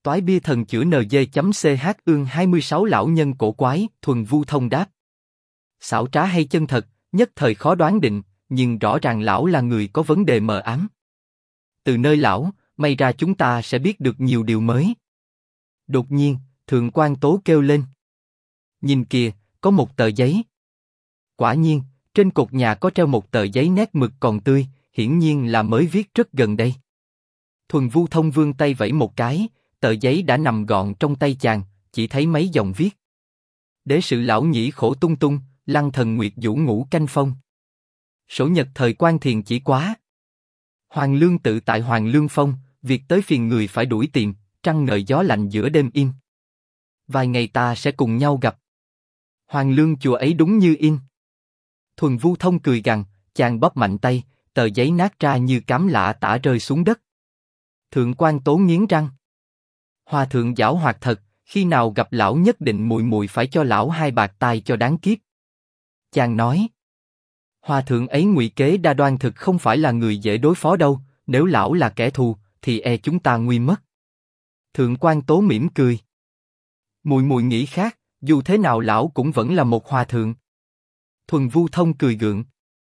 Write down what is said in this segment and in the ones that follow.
Toái bia thần chữa NG.ch ương 26 lão nhân cổ quái, Thuần Vu Thông đáp. Xảo trá hay chân thật, nhất thời khó đoán định, nhưng rõ ràng lão là người có vấn đề mờ ám. Từ nơi lão, may ra chúng ta sẽ biết được nhiều điều mới. Đột nhiên, Thượng quan Tố kêu lên. Nhìn kìa, có một tờ giấy. Quả nhiên, trên cột nhà có treo một tờ giấy nét mực còn tươi, hiển nhiên là mới viết rất gần đây. Thuần Vu Thông vươn tay vẫy một cái, tờ giấy đã nằm gọn trong tay chàng, chỉ thấy mấy dòng viết. Đế sự lão nhĩ khổ tung tung, lăng thần nguyệt vũ ngũ canh phong. Sổ nhật thời quan thiền chỉ quá. Hoàng lương tự tại Hoàng lương phong, việc tới phiền người phải đuổi tìm, trăng ngời gió lạnh giữa đêm im. Vài ngày ta sẽ cùng nhau gặp. Hoàng lương chùa ấy đúng như in. Thuần Vu Thông cười gằn, chàng bóp mạnh tay, tờ giấy nát ra như cám lạ tả rơi xuống đất. Thượng quan Tố nghiến răng. Hòa thượng giảo hoạt thật, khi nào gặp lão nhất định muội muội phải cho lão hai bạc tai cho đáng kiếp. Chàng nói. Hòa thượng ấy ngụy kế đa đoan thực không phải là người dễ đối phó đâu, nếu lão là kẻ thù, thì e chúng ta nguy mất. Thượng quan Tố mỉm cười. Muội muội nghĩ khác, dù thế nào lão cũng vẫn là một hòa thượng. Thuần Vu Thông cười gượng.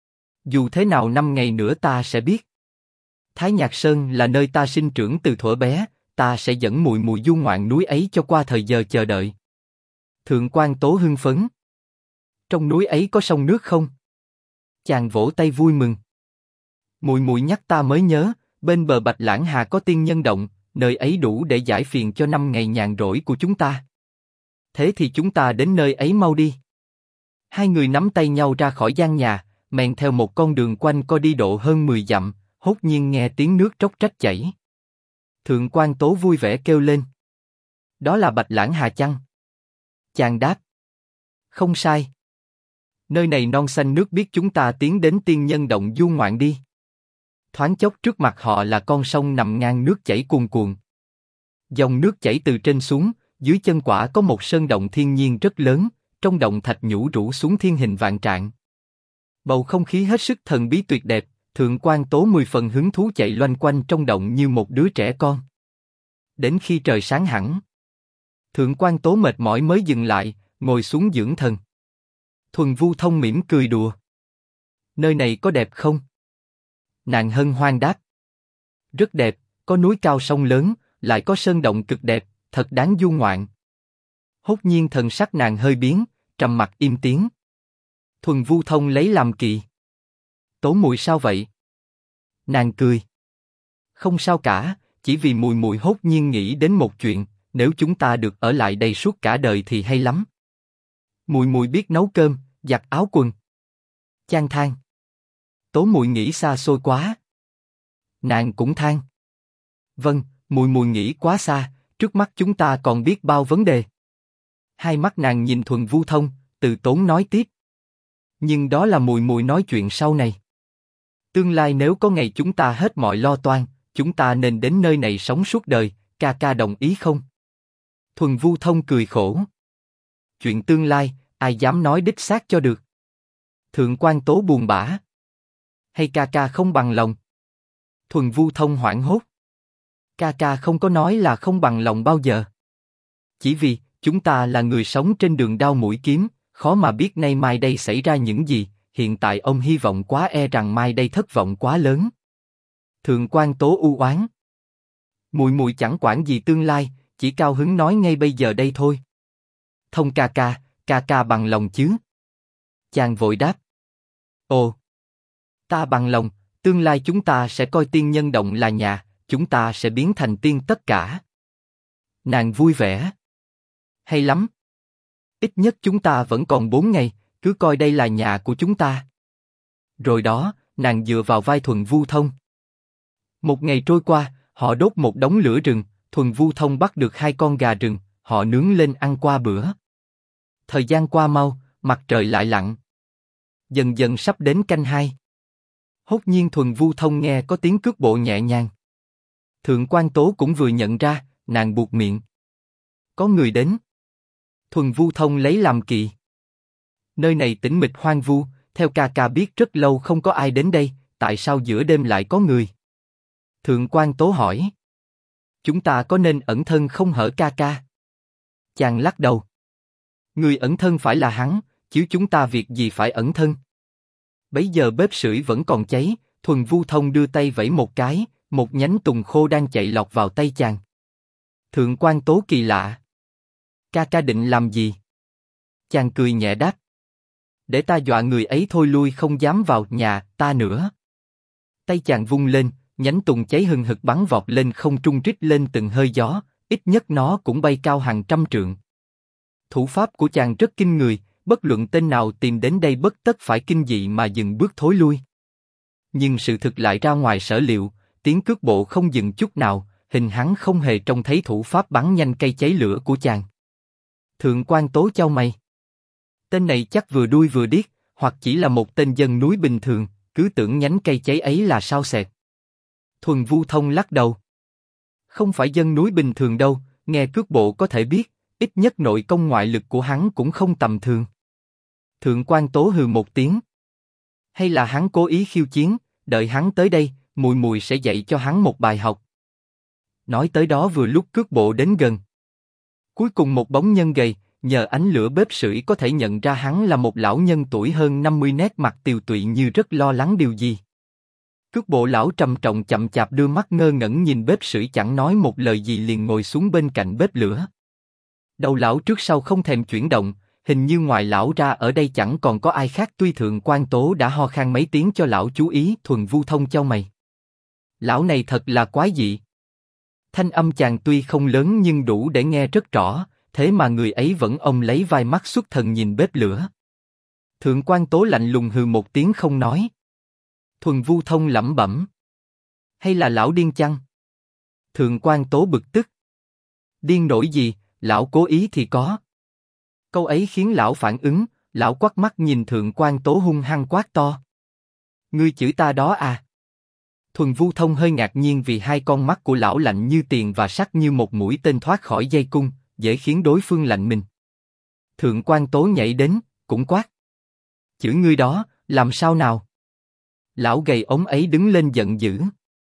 Dù thế nào 5 ngày nữa ta sẽ biết. Thái Nhạc Sơn là nơi ta sinh trưởng từ thuở bé, ta sẽ dẫn muội muội du ngoạn núi ấy cho qua thời giờ chờ đợi. Thượng quan Tố hưng phấn. Trong núi ấy có sông nước không? Chàng vỗ tay vui mừng. Muội muội nhắc ta mới nhớ, bên bờ Bạch Lãng Hà có tiên nhân động, nơi ấy đủ để giải phiền cho 5 ngày nhàn rỗi của chúng ta. Thế thì chúng ta đến nơi ấy mau đi. Hai người nắm tay nhau ra khỏi gian nhà, men theo một con đường quanh co đi độ hơn 10 dặm, hốt nhiên nghe tiếng nước róc rách chảy. Thượng quan Tố vui vẻ kêu lên. Đó là Bạch Lãng Hà chăng? Chàng đáp. Không sai. Nơi này non xanh nước biếc, chúng ta tiến đến tiên nhân động du ngoạn đi. Thoáng chốc trước mặt họ là con sông nằm ngang nước chảy cuồn cuộn. Dòng nước chảy từ trên xuống, dưới chân quả có một sơn động thiên nhiên rất lớn, trong động thạch nhũ rủ xuống thiên hình vạn trạng. Bầu không khí hết sức thần bí tuyệt đẹp, Thượng quan Tố 10 phần hứng thú chạy loanh quanh trong động như một đứa trẻ con. Đến khi trời sáng hẳn, Thượng quan Tố mệt mỏi mới dừng lại, ngồi xuống dưỡng thần. Thuần Vu Thông mỉm cười đùa. Nơi này có đẹp không? Nàng hân hoan đáp. Rất đẹp, có núi cao sông lớn, lại có sơn động cực đẹp, thật đáng du ngoạn. Hốt nhiên thần sắc nàng hơi biến, trầm mặc im tiếng. Thuần Vu Thông lấy làm kỳ. Tố muội sao vậy? Nàng cười. Không sao cả, chỉ vì muội muội hốt nhiên nghĩ đến một chuyện, nếu chúng ta được ở lại đây suốt cả đời thì hay lắm. Muội muội biết nấu cơm, giặt áo quần. Chàng than. Tố muội nghĩ xa xôi quá. Nàng cũng than. Vâng, muội muội nghĩ quá xa, trước mắt chúng ta còn biết bao vấn đề. Hai mắt nàng nhìn Thuần Vu Thông, từ tốn nói tiếp. Nhưng đó là muội muội nói chuyện sau này. Tương lai nếu có ngày chúng ta hết mọi lo toan, chúng ta nên đến nơi này sống suốt đời, ca ca đồng ý không? Thuần Vu Thông cười khổ. Chuyện tương lai, ai dám nói đích xác cho được? Thượng quan Tố buồn bã. Hay ca ca không bằng lòng? Thuần Vu Thông hoảng hốt. Ca ca không có nói là không bằng lòng bao giờ. Chỉ vì chúng ta là người sống trên đường đao mũi kiếm, khó mà biết nay mai đây xảy ra những gì. Hiện tại ông hy vọng quá, e rằng mai đây thất vọng quá lớn. Thượng quan Tố u oán. Muội muội chẳng quản gì tương lai, chỉ cao hứng nói ngay bây giờ đây thôi. Thông ca ca bằng lòng chứ? Chàng vội đáp. Ồ, ta bằng lòng, tương lai chúng ta sẽ coi tiên nhân động là nhà, chúng ta sẽ biến thành tiên tất cả. Nàng vui vẻ. Hay lắm. Ít nhất chúng ta vẫn còn 4 ngày, cứ coi đây là nhà của chúng ta. Rồi đó, nàng dựa vào vai Thuần Vu Thông. Một ngày trôi qua, họ đốt một đống lửa rừng, Thuần Vu Thông bắt được 2 con gà rừng, họ nướng lên ăn qua bữa. Thời gian qua mau, mặt trời lại lặn. Dần dần sắp đến canh 2. Hốt nhiên Thuần Vu Thông nghe có tiếng cước bộ nhẹ nhàng. Thượng quan Tố cũng vừa nhận ra, nàng buột miệng. Có người đến. Thuần Vu Thông lấy làm kỳ. Nơi này tĩnh mịch hoang vu, theo ca ca biết rất lâu không có ai đến đây, tại sao giữa đêm lại có người? Thượng quan Tố hỏi. chúng ta có nên ẩn thân không hở ca ca? Chàng lắc đầu. Người ẩn thân phải là hắn, chứ chúng ta việc gì phải ẩn thân? Bấy giờ bếp sưởi vẫn còn cháy, Thuần Vu Thông đưa tay vẫy một cái, một nhánh tùng khô đang chạy lọt vào tay chàng. Thượng quan Tố kỳ lạ. Ca ca định làm gì? Chàng cười nhẹ đáp. Để ta dọa người ấy thôi lui không dám vào nhà ta nữa. Tay chàng vung lên, nhánh tùng cháy hừng hực bắn vọt lên không trung rít lên từng hơi gió, ít nhất nó cũng bay cao hàng trăm trượng. Thủ pháp của chàng rất kinh người, bất luận tên nào tìm đến đây bất tất phải kinh dị mà dừng bước thối lui. Nhưng sự thực lại ra ngoài sở liệu, tiếng cước bộ không dừng chút nào, hình hắn không hề trông thấy thủ pháp bắn nhanh cây cháy lửa của chàng. Thượng quan Tố chau mày. Tên này chắc vừa đuôi vừa điếc, hoặc chỉ là một tên dân núi bình thường, cứ tưởng nhánh cây cháy ấy là sao xẹt. Thuần Vu Thông lắc đầu. Không phải dân núi bình thường đâu, nghe cước bộ có thể biết, ít nhất nội công ngoại lực của hắn cũng không tầm thường. Thượng quan Tố hừ một tiếng. Hay là hắn cố ý khiêu chiến, đợi hắn tới đây, mùi mùi sẽ dạy cho hắn một bài học. Nói tới đó vừa lúc cước bộ đến gần. Cuối cùng một bóng nhân gầy, nhờ ánh lửa bếp sưởi có thể nhận ra hắn là một lão nhân tuổi hơn 50, nét mặt tiều tụy như rất lo lắng điều gì. Cước bộ lão trầm trọng chậm chạp đưa mắt ngơ ngẩn nhìn bếp sưởi chẳng nói một lời gì liền ngồi xuống bên cạnh bếp lửa. Đầu lão trước sau không thèm chuyển động, hình như ngoài lão ra ở đây chẳng còn có ai khác. Tuy Thượng quan Tố đã ho khan mấy tiếng cho lão chú ý, Thuần Vu Thông chau mày. Lão này thật là quái dị. Thanh âm chàng tuy không lớn nhưng đủ để nghe rất rõ, thế mà người ấy vẫn ôm lấy vai mắt xuất thần nhìn bếp lửa. Thượng quan Tố lạnh lùng hừ một tiếng không nói. Thuần Vu Thông lẩm bẩm. Hay là lão điên chăng? Thượng quan Tố bực tức. Điên nổi gì, lão cố ý thì có. Câu ấy khiến lão phản ứng, lão quắt mắt nhìn Thượng quan Tố hung hăng quát to. Ngươi chửi ta đó à? Thuần Vu Thông hơi ngạc nhiên vì hai con mắt của lão lạnh như tiền và sắc như một mũi tên thoát khỏi dây cung, dễ khiến đối phương lạnh mình. Thượng quan Tố nhảy đến, cũng quát. Chửi ngươi đó, làm sao nào? Lão gầy ống ấy đứng lên giận dữ.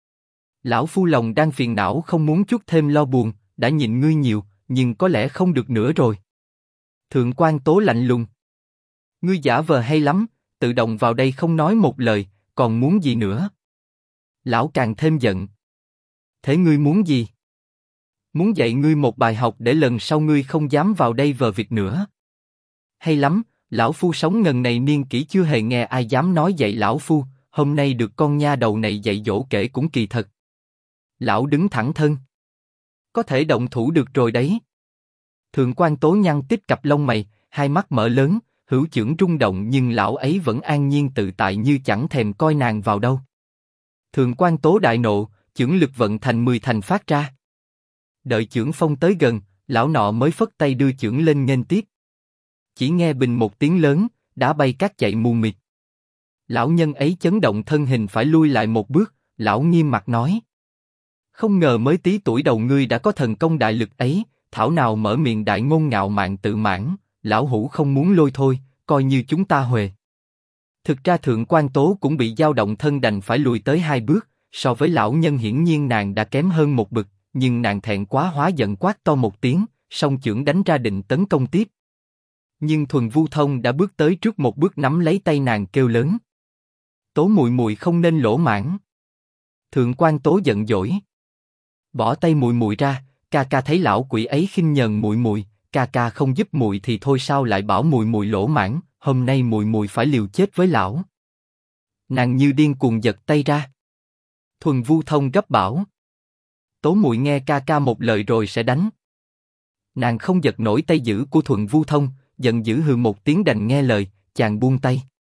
Lão phu lòng đang phiền não không muốn chút thêm lo buồn, đã nhịn ngươi nhiều, nhưng có lẽ không được nữa rồi. Thượng quan Tố lạnh lùng. Ngươi giả vờ hay lắm, tự động vào đây không nói một lời, còn muốn gì nữa? Lão càng thêm giận. Thế ngươi muốn gì? Muốn dạy ngươi một bài học để lần sau ngươi không dám vào đây vờ việc nữa. Hay lắm, lão phu sống ngần này niên kỷ chưa hề nghe ai dám nói dạy lão phu, hôm nay được con nha đầu này dạy dỗ kể cũng kỳ thật. Lão đứng thẳng thân. Có thể động thủ được rồi đấy. Thượng quan Tố nhăn tít cặp lông mày, hai mắt mở lớn, hữu chưởng rung động nhưng lão ấy vẫn an nhiên tự tại như chẳng thèm coi nàng vào đâu. Thượng quan Tố đại nộ, chưởng lực vận thành 10 thành phát ra. Đợi chưởng phong tới gần, lão nọ mới phất tay đưa chưởng lên nghênh tiếp. Chỉ nghe bình một tiếng lớn, đá bay cát chạy mù mịt. Lão nhân ấy chấn động thân hình phải lui lại một bước, lão nghiêm mặt nói. Không ngờ mới tí tuổi đầu ngươi đã có thần công đại lực ấy, thảo nào mở miệng đại ngôn ngạo mạn tự mãn, lão hủ không muốn lôi thôi, coi như chúng ta huề. Thực ra Thượng quan Tố cũng bị dao động thân đành phải lùi tới 2 bước, so với lão nhân hiển nhiên nàng đã kém hơn một bậc, nhưng nàng thẹn quá hóa giận quát to một tiếng, song chưởng đánh ra định tấn công tiếp. Nhưng Thuần Vu Thông đã bước tới trước một bước nắm lấy tay nàng kêu lớn. Tố muội muội không nên lỗ mãng. Thượng quan Tố giận dỗi. Bỏ tay muội muội ra, ca ca thấy lão quỷ ấy khinh nhờn muội muội, ca ca không giúp muội thì thôi sao lại bảo muội muội lỗ mãng, hôm nay muội muội phải liều chết với lão. Nàng như điên cuồng giật tay ra. Thuần Vu Thông gấp bảo. Tố muội nghe ca ca một lời rồi sẽ đánh. Nàng không giật nổi tay giữ của Thuần Vu Thông, giận dữ hừ một tiếng đành nghe lời, chàng buông tay.